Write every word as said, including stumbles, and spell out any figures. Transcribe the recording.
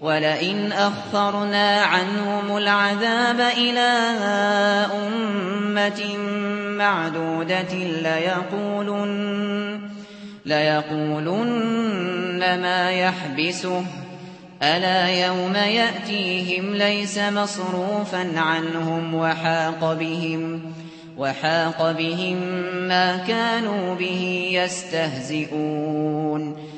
وَلَئِنْ أَخَّرْنَا عَنْهُمُ الْعَذَابَ إِلَىٰ أُمَّةٍ مَّعْدُودَةٍ لَّيَقُولُنَّ لَيَقُولُنَّ مَا يَحْبِسُهُ ۗ أَلَا يَوْمَ يَأْتِيهِمْ لَيْسَ مَصْرُوفًا عَنْهُمْ وَحَاقَ بِهِم وَحَاقَ بِهِم مَّا كَانُوا بِهِ يَسْتَهْزِئُونَ